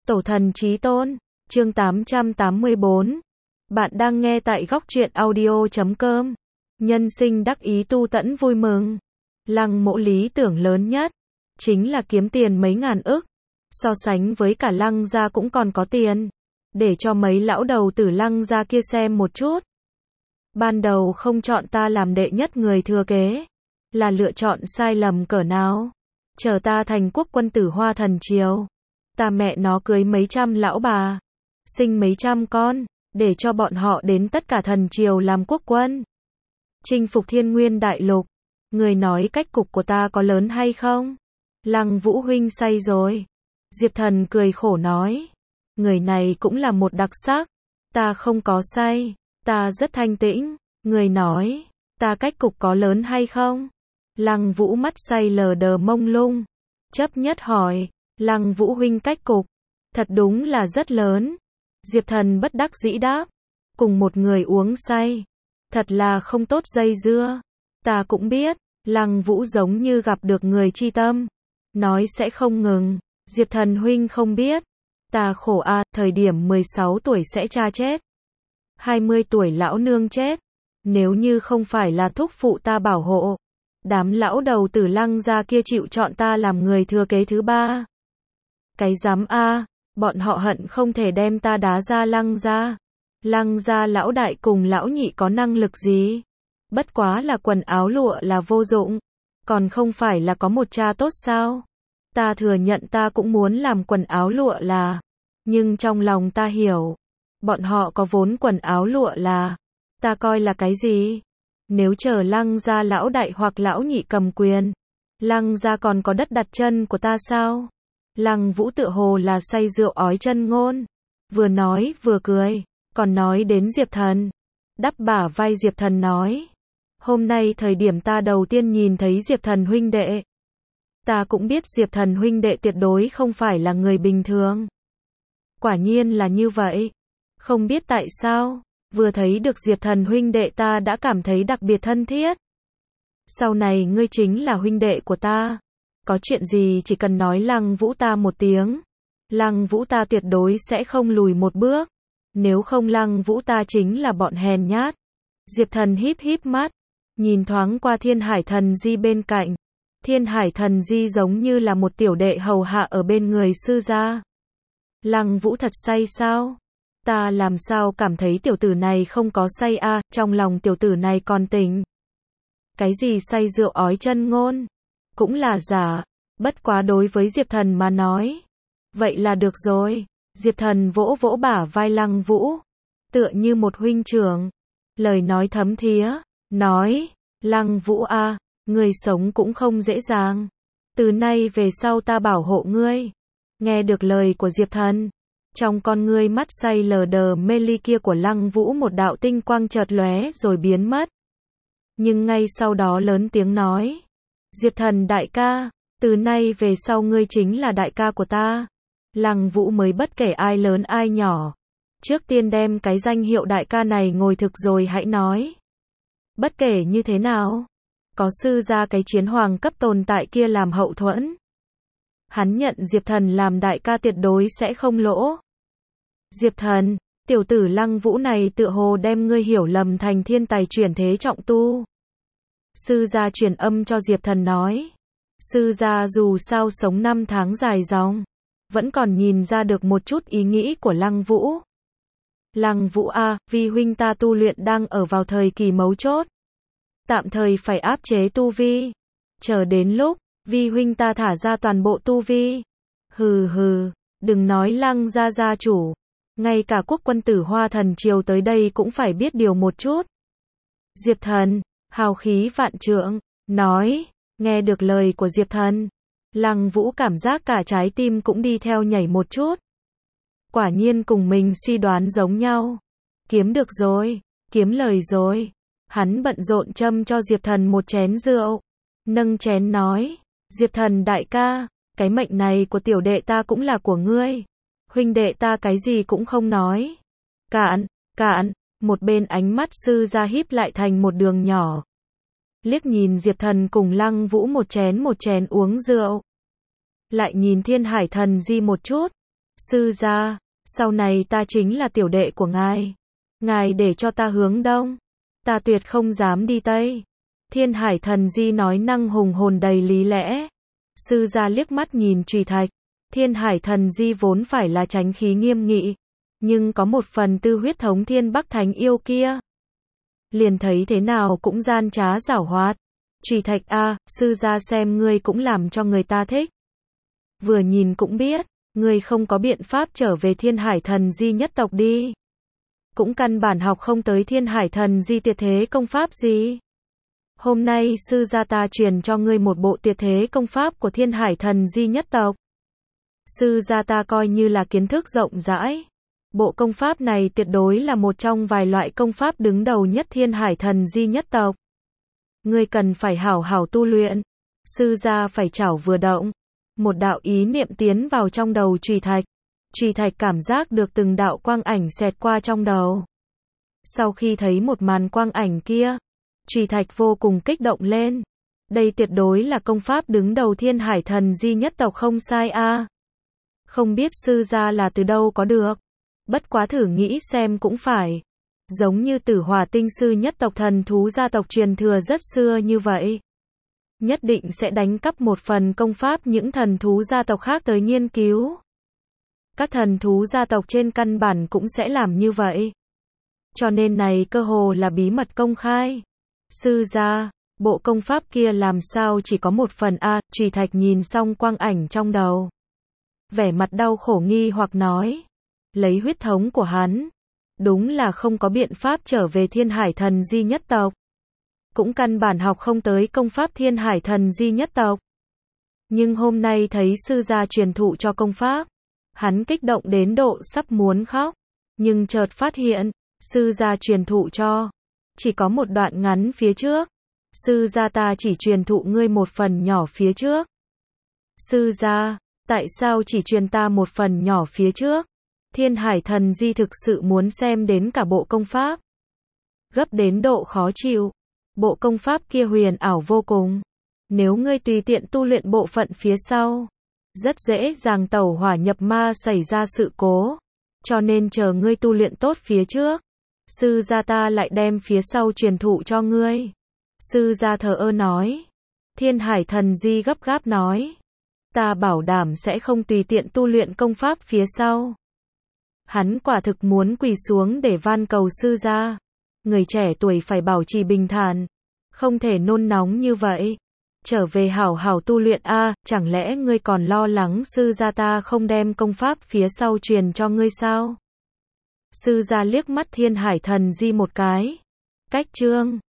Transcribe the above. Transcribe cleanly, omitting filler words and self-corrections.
Tổ thần chí tôn, chương 884. Bạn đang nghe tại góc truyện audio.com. Nhân sinh đắc ý tu tẫn vui mừng. Lăng Mỗ lý tưởng lớn nhất chính là kiếm tiền mấy ngàn ức. So sánh với cả Lăng gia cũng còn có tiền. Để cho mấy lão đầu tử Lăng gia kia xem một chút. Ban đầu không chọn ta làm đệ nhất người thừa kế, là lựa chọn sai lầm cỡ nào. Chờ ta thành quốc quân tử Hoa Thần Triều, ta mẹ nó cưới mấy trăm lão bà, sinh mấy trăm con, để cho bọn họ đến tất cả thần triều làm quốc quân, chinh phục thiên nguyên đại lục. Người nói cách cục của ta có lớn hay không? Lăng Vũ huynh say rồi. Diệp Thần cười khổ nói. Người này cũng là một đặc sắc. Ta không có say, ta rất thanh tĩnh. Người nói, ta cách cục có lớn hay không? Lăng Vũ mắt say lờ đờ mông lung. Chấp nhất hỏi, Lăng Vũ huynh cách cục, thật đúng là rất lớn. Diệp Thần bất đắc dĩ đáp, cùng một người uống say, thật là không tốt dây dưa. Ta cũng biết, Lăng Vũ giống như gặp được người chi tâm, nói sẽ không ngừng. Diệp Thần huynh không biết, ta khổ a, thời điểm 16 tuổi sẽ cha chết, 20 tuổi lão nương chết. Nếu như không phải là thúc phụ ta bảo hộ, đám lão đầu tử Lăng gia kia chịu chọn ta làm người thừa kế thứ ba. Cái dám a, bọn họ hận không thể đem ta đá ra Lăng gia. Lăng gia lão đại cùng lão nhị có năng lực gì? Bất quá là quần áo lụa là vô dụng, còn không phải là có một cha tốt sao? Ta thừa nhận ta cũng muốn làm quần áo lụa là, nhưng trong lòng ta hiểu, bọn họ có vốn quần áo lụa là, ta coi là cái gì? Nếu chờ Lăng gia lão đại hoặc lão nhị cầm quyền, Lăng gia còn có đất đặt chân của ta sao? Lăng Vũ tựa hồ là say rượu ói chân ngôn, vừa nói vừa cười, còn nói đến Diệp Thần. Đắp bả vai Diệp Thần nói, hôm nay thời điểm ta đầu tiên nhìn thấy Diệp Thần huynh đệ, ta cũng biết Diệp Thần huynh đệ tuyệt đối không phải là người bình thường. Quả nhiên là như vậy. Không biết tại sao, vừa thấy được Diệp Thần huynh đệ ta đã cảm thấy đặc biệt thân thiết. Sau này ngươi chính là huynh đệ của ta. Có chuyện gì chỉ cần nói Lăng Vũ ta một tiếng. Lăng Vũ ta tuyệt đối sẽ không lùi một bước. Nếu không Lăng Vũ ta chính là bọn hèn nhát. Diệp Thần híp híp mắt, nhìn thoáng qua Thiên Hải Thần Di bên cạnh. Thiên Hải Thần Di giống như là một tiểu đệ hầu hạ ở bên người sư gia. Lăng Vũ thật say sao? Ta làm sao cảm thấy tiểu tử này không có say a, trong lòng tiểu tử này còn tỉnh. Cái gì say rượu ói chân ngôn? Cũng là giả, bất quá đối với Diệp Thần mà nói. Vậy là được rồi. Diệp Thần vỗ vỗ bả vai Lăng Vũ, tựa như một huynh trưởng. Lời nói thấm thía, nói, Lăng Vũ a, ngươi sống cũng không dễ dàng. Từ nay về sau ta bảo hộ ngươi. Nghe được lời của Diệp Thần, trong con ngươi mắt say lờ đờ mê ly kia của Lăng Vũ một đạo tinh quang chợt lóe rồi biến mất. Nhưng ngay sau đó lớn tiếng nói, Diệp Thần đại ca, từ nay về sau ngươi chính là đại ca của ta. Lăng Vũ mới bất kể ai lớn ai nhỏ, trước tiên đem cái danh hiệu đại ca này ngồi thực rồi hãy nói. Bất kể như thế nào, có sư gia cái chiến hoàng cấp tồn tại kia làm hậu thuẫn, hắn nhận Diệp Thần làm đại ca tuyệt đối sẽ không lỗ. Diệp Thần, tiểu tử Lăng Vũ này tựa hồ đem ngươi hiểu lầm thành thiên tài chuyển thế trọng tu. Sư gia truyền âm cho Diệp Thần nói, sư gia dù sao sống 5 tháng dài dòng, vẫn còn nhìn ra được một chút ý nghĩ của Lăng Vũ. Lăng Vũ a, vi huynh ta tu luyện đang ở vào thời kỳ mấu chốt, tạm thời phải áp chế tu vi, chờ đến lúc vi huynh ta thả ra toàn bộ tu vi. Hừ hừ, đừng nói Lăng gia gia chủ, ngay cả quốc quân tử Hoa Thần Triều tới đây cũng phải biết điều một chút. Diệp Thần, hào khí vạn trượng, nói, nghe được lời của Diệp Thần, Lăng Vũ cảm giác cả trái tim cũng đi theo nhảy một chút. Quả nhiên cùng mình suy đoán giống nhau. Kiếm được rồi, kiếm lời rồi. Hắn bận rộn châm cho Diệp Thần một chén rượu, nâng chén nói, Diệp Thần đại ca, cái mệnh này của tiểu đệ ta cũng là của ngươi. Huynh đệ ta cái gì cũng không nói. Cạn, cạn, một bên ánh mắt sư gia híp lại thành một đường nhỏ. Liếc nhìn Diệp Thần cùng Lăng Vũ một chén uống rượu. Lại nhìn Thiên Hải Thần Di một chút. Sư gia, sau này ta chính là tiểu đệ của ngài. Ngài để cho ta hướng đông, ta tuyệt không dám đi tây. Thiên Hải Thần Di nói năng hùng hồn đầy lý lẽ. Sư gia liếc mắt nhìn Trùy Thạch. Thiên Hải Thần Di vốn phải là chánh khí nghiêm nghị, nhưng có một phần tư huyết thống Thiên Bắc Thánh yêu kia, liền thấy thế nào cũng gian trá giảo hoạt. Trùy Thạch a, sư gia xem ngươi cũng làm cho người ta thích. Vừa nhìn cũng biết, ngươi không có biện pháp trở về Thiên Hải Thần Di nhất tộc đi. Cũng căn bản học không tới Thiên Hải Thần Di tuyệt thế công pháp gì. Hôm nay sư gia ta truyền cho ngươi một bộ tuyệt thế công pháp của Thiên Hải Thần Di nhất tộc. Sư gia ta coi như là kiến thức rộng rãi. Bộ công pháp này tuyệt đối là một trong vài loại công pháp đứng đầu nhất Thiên Hải Thần Di nhất tộc. Ngươi cần phải hảo hảo tu luyện. Sư gia phải chảo vừa động, một đạo ý niệm tiến vào trong đầu Trùy Thạch. Trùy Thạch cảm giác được từng đạo quang ảnh xẹt qua trong đầu. Sau khi thấy một màn quang ảnh kia, Trùy Thạch vô cùng kích động lên. Đây tuyệt đối là công pháp đứng đầu Thiên Hải Thần Di nhất tộc không sai a. Không biết sư gia là từ đâu có được. Bất quá thử nghĩ xem cũng phải. Giống như Tử Hỏa Tinh Sư nhất tộc thần thú gia tộc truyền thừa rất xưa như vậy. Nhất định sẽ đánh cắp một phần công pháp những thần thú gia tộc khác tới nghiên cứu. Các thần thú gia tộc trên căn bản cũng sẽ làm như vậy. Cho nên này cơ hồ là bí mật công khai. Sư gia, bộ công pháp kia làm sao chỉ có một phần a? Trùy Thạch nhìn xong quang ảnh trong đầu, vẻ mặt đau khổ nghi hoặc nói. Lấy huyết thống của hắn, đúng là không có biện pháp trở về Thiên Hải Thần Di nhất tộc. Cũng căn bản học không tới công pháp Thiên Hải Thần Di nhất tộc. Nhưng hôm nay thấy sư gia truyền thụ cho công pháp, hắn kích động đến độ sắp muốn khóc. Nhưng chợt phát hiện, sư gia truyền thụ cho chỉ có một đoạn ngắn phía trước. Sư gia ta chỉ truyền thụ ngươi một phần nhỏ phía trước. Sư gia, tại sao chỉ truyền ta một phần nhỏ phía trước? Thiên Hải Thần Di thực sự muốn xem đến cả bộ công pháp. Gấp đến độ khó chịu. Bộ công pháp kia huyền ảo vô cùng. Nếu ngươi tùy tiện tu luyện bộ phận phía sau, rất dễ dàng tẩu hỏa nhập ma xảy ra sự cố. Cho nên chờ ngươi tu luyện tốt phía trước, sư gia ta lại đem phía sau truyền thụ cho ngươi. Sư gia thờ ơ nói. Thiên Hải Thần Di gấp gáp nói. Ta bảo đảm sẽ không tùy tiện tu luyện công pháp phía sau. Hắn quả thực muốn quỳ xuống để van cầu sư gia. Người trẻ tuổi phải bảo trì bình thản, không thể nôn nóng như vậy. Trở về hảo hảo tu luyện a, chẳng lẽ ngươi còn lo lắng sư gia ta không đem công pháp phía sau truyền cho ngươi sao? Sư gia liếc mắt Thiên Hải Thần Di một cái. Cách chương